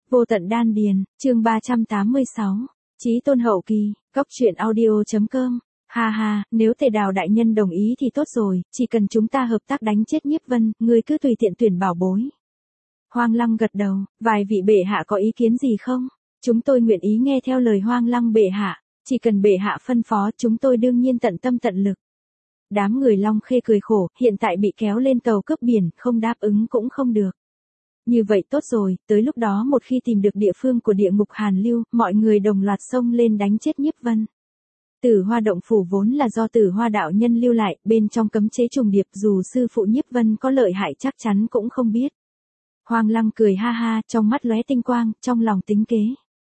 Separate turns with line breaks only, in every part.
Vô tận đan điền, chương 386. Chí tôn hậu kỳ, góc truyện audio.com. Ha ha, nếu Tề Đào đại nhân đồng ý thì tốt rồi, chỉ cần chúng ta hợp tác đánh chết Nhiếp Vân, ngươi cứ tùy tiện tuyển bảo bối. Hoang Lăng gật đầu, vài vị bệ hạ có ý kiến gì không? Chúng tôi nguyện ý nghe theo lời Hoang Lăng bệ hạ, chỉ cần bệ hạ phân phó chúng tôi đương nhiên tận tâm tận lực. Đám người Long Khê cười khổ, hiện tại bị kéo lên tàu cướp biển, không đáp ứng cũng không được. Như vậy tốt rồi, tới lúc đó một khi tìm được địa phương của địa ngục Hàn Lưu, mọi người đồng loạt xông lên đánh chết Nhiếp Vân. Tử Hoa động phủ vốn là do Tử Hoa đạo nhân lưu lại, bên trong cấm chế trùng điệp, dù sư phụ Nhiếp Vân có lợi hại chắc chắn cũng không biết. Hoang Lăng cười ha ha, trong mắt lóe tinh quang, trong lòng tính kế.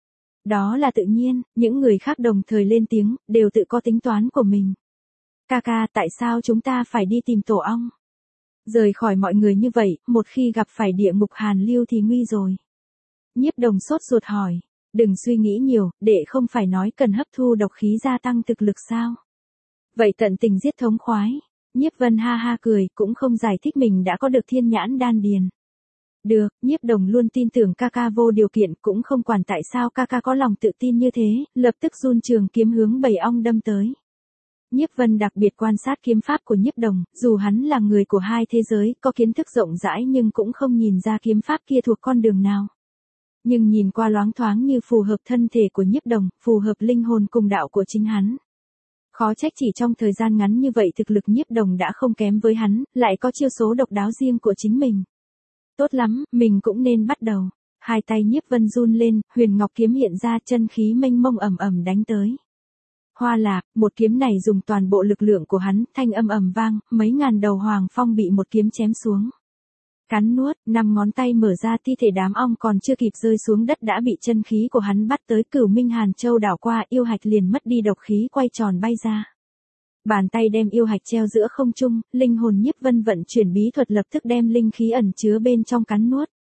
Đó là tự nhiên, những người khác đồng thời lên tiếng, đều tự có tính toán của mình. Ca ca, tại sao chúng ta phải đi tìm tổ ong? Rời khỏi mọi người như vậy, một khi gặp phải địa ngục Hàn Lưu thì nguy rồi. Nhiếp Đồng sốt ruột hỏi, đừng suy nghĩ nhiều, đệ không phải nói cần hấp thu độc khí gia tăng thực lực sao? Vậy tận tình giết thống khoái. Nhiếp Vân ha ha cười, cũng không giải thích mình đã có được thiên nhãn đan điền. Được, Nhiếp Đồng luôn tin tưởng ca ca vô điều kiện, cũng không quản tại sao ca ca có lòng tự tin như thế, lập tức run trường kiếm hướng bầy ong đâm tới. Nhiếp Vân đặc biệt quan sát kiếm pháp của Nhiếp Đồng, dù hắn là người của hai thế giới, có kiến thức rộng rãi nhưng cũng không nhìn ra kiếm pháp kia thuộc con đường nào. Nhưng nhìn qua loáng thoáng như phù hợp thân thể của Nhiếp Đồng, phù hợp linh hồn cùng đạo của chính hắn. Khó trách chỉ trong thời gian ngắn như vậy thực lực Nhiếp Đồng đã không kém với hắn, lại có chiêu số độc đáo riêng của chính mình. Tốt lắm, mình cũng nên bắt đầu. Hai tay Nhiếp Vân run lên, huyền ngọc kiếm hiện ra, chân khí mênh mông ầm ầm đánh tới. Hoa Lạc, một kiếm này dùng toàn bộ lực lượng của hắn, thanh âm ầm vang, mấy ngàn đầu hoàng phong bị một kiếm chém xuống. Cắn nuốt, 5 ngón tay mở ra, thi thể đám ong còn chưa kịp rơi xuống đất đã bị chân khí của hắn bắt tới. Cửu Minh Hàn Châu đảo qua, yêu hạch liền mất đi độc khí, quay tròn bay ra. Bàn tay đem yêu hạch treo giữa không trung, linh hồn Nhiếp Vân vận chuyển bí thuật lập tức đem linh khí ẩn chứa bên trong cắn nuốt.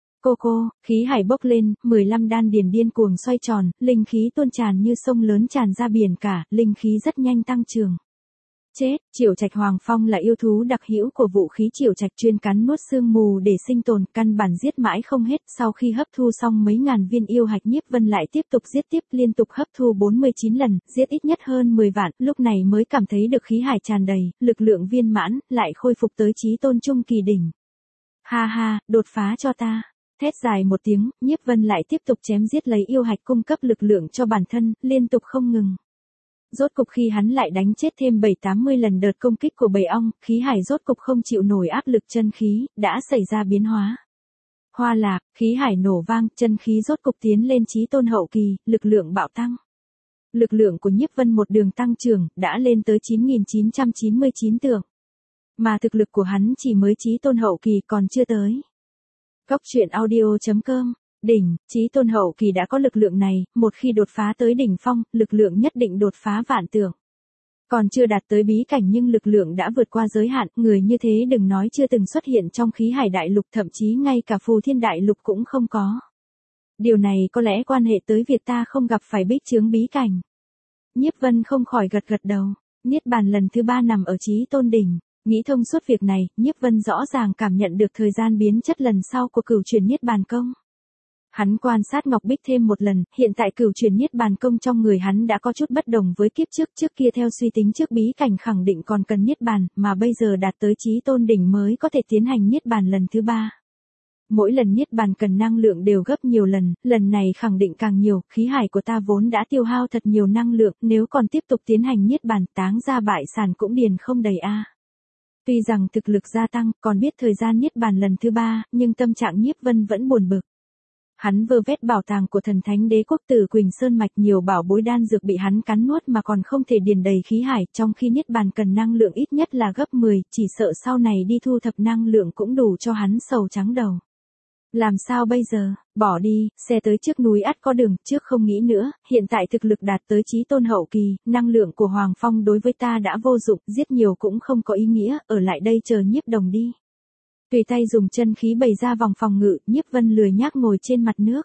Cô, khí hải bốc lên, 15 đan điền điên cuồng xoay tròn, linh khí tuôn tràn như sông lớn tràn ra biển cả, linh khí rất nhanh tăng trưởng. Chết, Triệu Trạch Hoàng Phong là yêu thú đặc hữu của vũ khí Triệu Trạch, chuyên cắn nuốt sương mù để sinh tồn, căn bản giết mãi không hết. Sau khi hấp thu xong mấy ngàn viên yêu hạch, Nhiếp Vân lại tiếp tục giết tiếp, liên tục hấp thu 49 lần, giết ít nhất hơn 10 vạn, lúc này mới cảm thấy được khí hải tràn đầy, lực lượng viên mãn, lại khôi phục tới chí tôn trung kỳ đỉnh. Ha ha, đột phá cho ta. Thét dài một tiếng, Nhiếp Vân lại tiếp tục chém giết lấy yêu hạch cung cấp lực lượng cho bản thân, liên tục không ngừng. Rốt cục khi hắn lại đánh chết thêm 7-80 lần đợt công kích của bầy ong, khí hải rốt cục không chịu nổi áp lực chân khí, đã xảy ra biến hóa. Hoa Lạc, khí hải nổ vang, chân khí rốt cục tiến lên chí tôn hậu kỳ, lực lượng bạo tăng. Lực lượng của Nhiếp Vân một đường tăng trưởng, đã lên tới 9.999 tượng. Mà thực lực của hắn chỉ mới chí tôn hậu kỳ, còn chưa tới. Góc truyện audio.com. Đỉnh, chí tôn hậu kỳ đã có lực lượng này, một khi đột phá tới đỉnh phong, lực lượng nhất định đột phá vạn tượng. Còn chưa đạt tới bí cảnh nhưng lực lượng đã vượt qua giới hạn, người như thế đừng nói chưa từng xuất hiện trong khí hải đại lục, thậm chí ngay cả phù thiên đại lục cũng không có. Điều này có lẽ quan hệ tới việc ta không gặp phải bích chướng bí cảnh. Nhiếp Vân không khỏi gật gật đầu, niết bàn lần thứ 3 nằm ở chí tôn đỉnh. Nghĩ thông suốt việc này, Nhiếp Vân rõ ràng cảm nhận được thời gian biến chất lần sau của cửu truyền niết bàn công. Hắn quan sát Ngọc Bích thêm một lần, hiện tại cửu truyền niết bàn công trong người hắn đã có chút bất đồng với kiếp trước kia theo suy tính trước bí cảnh khẳng định còn cần niết bàn, mà bây giờ đạt tới chí tôn đỉnh mới có thể tiến hành niết bàn lần thứ 3. Mỗi lần niết bàn cần năng lượng đều gấp nhiều lần, lần này khẳng định càng nhiều, khí hải của ta vốn đã tiêu hao thật nhiều năng lượng, nếu còn tiếp tục tiến hành niết bàn, táng ra bại sản cũng điền không đầy a. Tuy rằng thực lực gia tăng, còn biết thời gian niết bàn lần thứ 3, nhưng tâm trạng Nhiếp Vân vẫn buồn bực. Hắn vơ vét bảo tàng của thần thánh đế quốc Tử Quỳnh Sơn mạch, nhiều bảo bối đan dược bị hắn cắn nuốt mà còn không thể điền đầy khí hải, trong khi niết bàn cần năng lượng ít nhất là gấp 10, chỉ sợ sau này đi thu thập năng lượng cũng đủ cho hắn sầu trắng đầu. Làm sao bây giờ, bỏ đi, xe tới trước núi ắt có đường, trước không nghĩ nữa, hiện tại thực lực đạt tới chí tôn hậu kỳ, năng lượng của Hoàng Phong đối với ta đã vô dụng, giết nhiều cũng không có ý nghĩa, ở lại đây chờ Nhiếp Đồng đi. Tùy tay dùng chân khí bày ra vòng phòng ngự, Nhiếp Vân lười nhác ngồi trên mặt nước.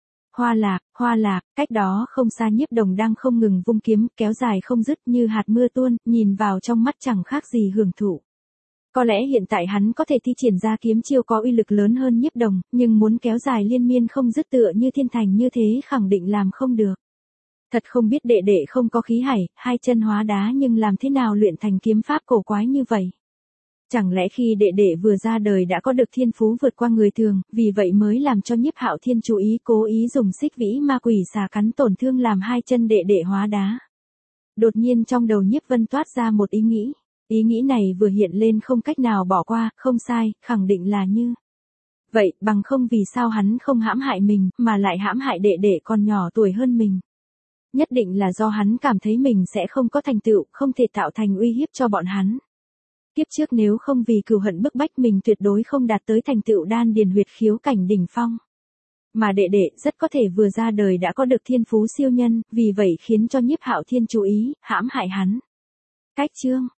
Hoa Lạc, cách đó không xa Nhiếp Đồng đang không ngừng vung kiếm, kéo dài không dứt như hạt mưa tuôn, nhìn vào trong mắt chẳng khác gì hưởng thụ. Có lẽ hiện tại hắn có thể thi triển ra kiếm chiêu có uy lực lớn hơn Nhiếp Đồng, nhưng muốn kéo dài liên miên không dứt tựa như thiên thành như thế khẳng định làm không được. Thật không biết đệ đệ không có khí hải, hai chân hóa đá nhưng làm thế nào luyện thành kiếm pháp cổ quái như vậy. Chẳng lẽ khi đệ đệ vừa ra đời đã có được thiên phú vượt qua người thường, vì vậy mới làm cho Nhiếp Hạo Thiên chú ý cố ý dùng xích vĩ ma quỷ xà cắn tổn thương làm hai chân đệ đệ hóa đá. Đột nhiên trong đầu Nhiếp Vân toát ra một ý nghĩ. Ý nghĩ này vừa hiện lên không cách nào bỏ qua, không sai, khẳng định là như. Vậy, bằng không vì sao hắn không hãm hại mình, mà lại hãm hại đệ đệ còn nhỏ tuổi hơn mình. Nhất định là do hắn cảm thấy mình sẽ không có thành tựu, không thể tạo thành uy hiếp cho bọn hắn. Kiếp trước nếu không vì cừu hận bức bách mình tuyệt đối không đạt tới thành tựu đan điền huyệt khiếu cảnh đỉnh phong. Mà đệ đệ rất có thể vừa ra đời đã có được thiên phú siêu nhân, vì vậy khiến cho Nhiếp Hạo Thiên chú ý, hãm hại hắn. Cách chương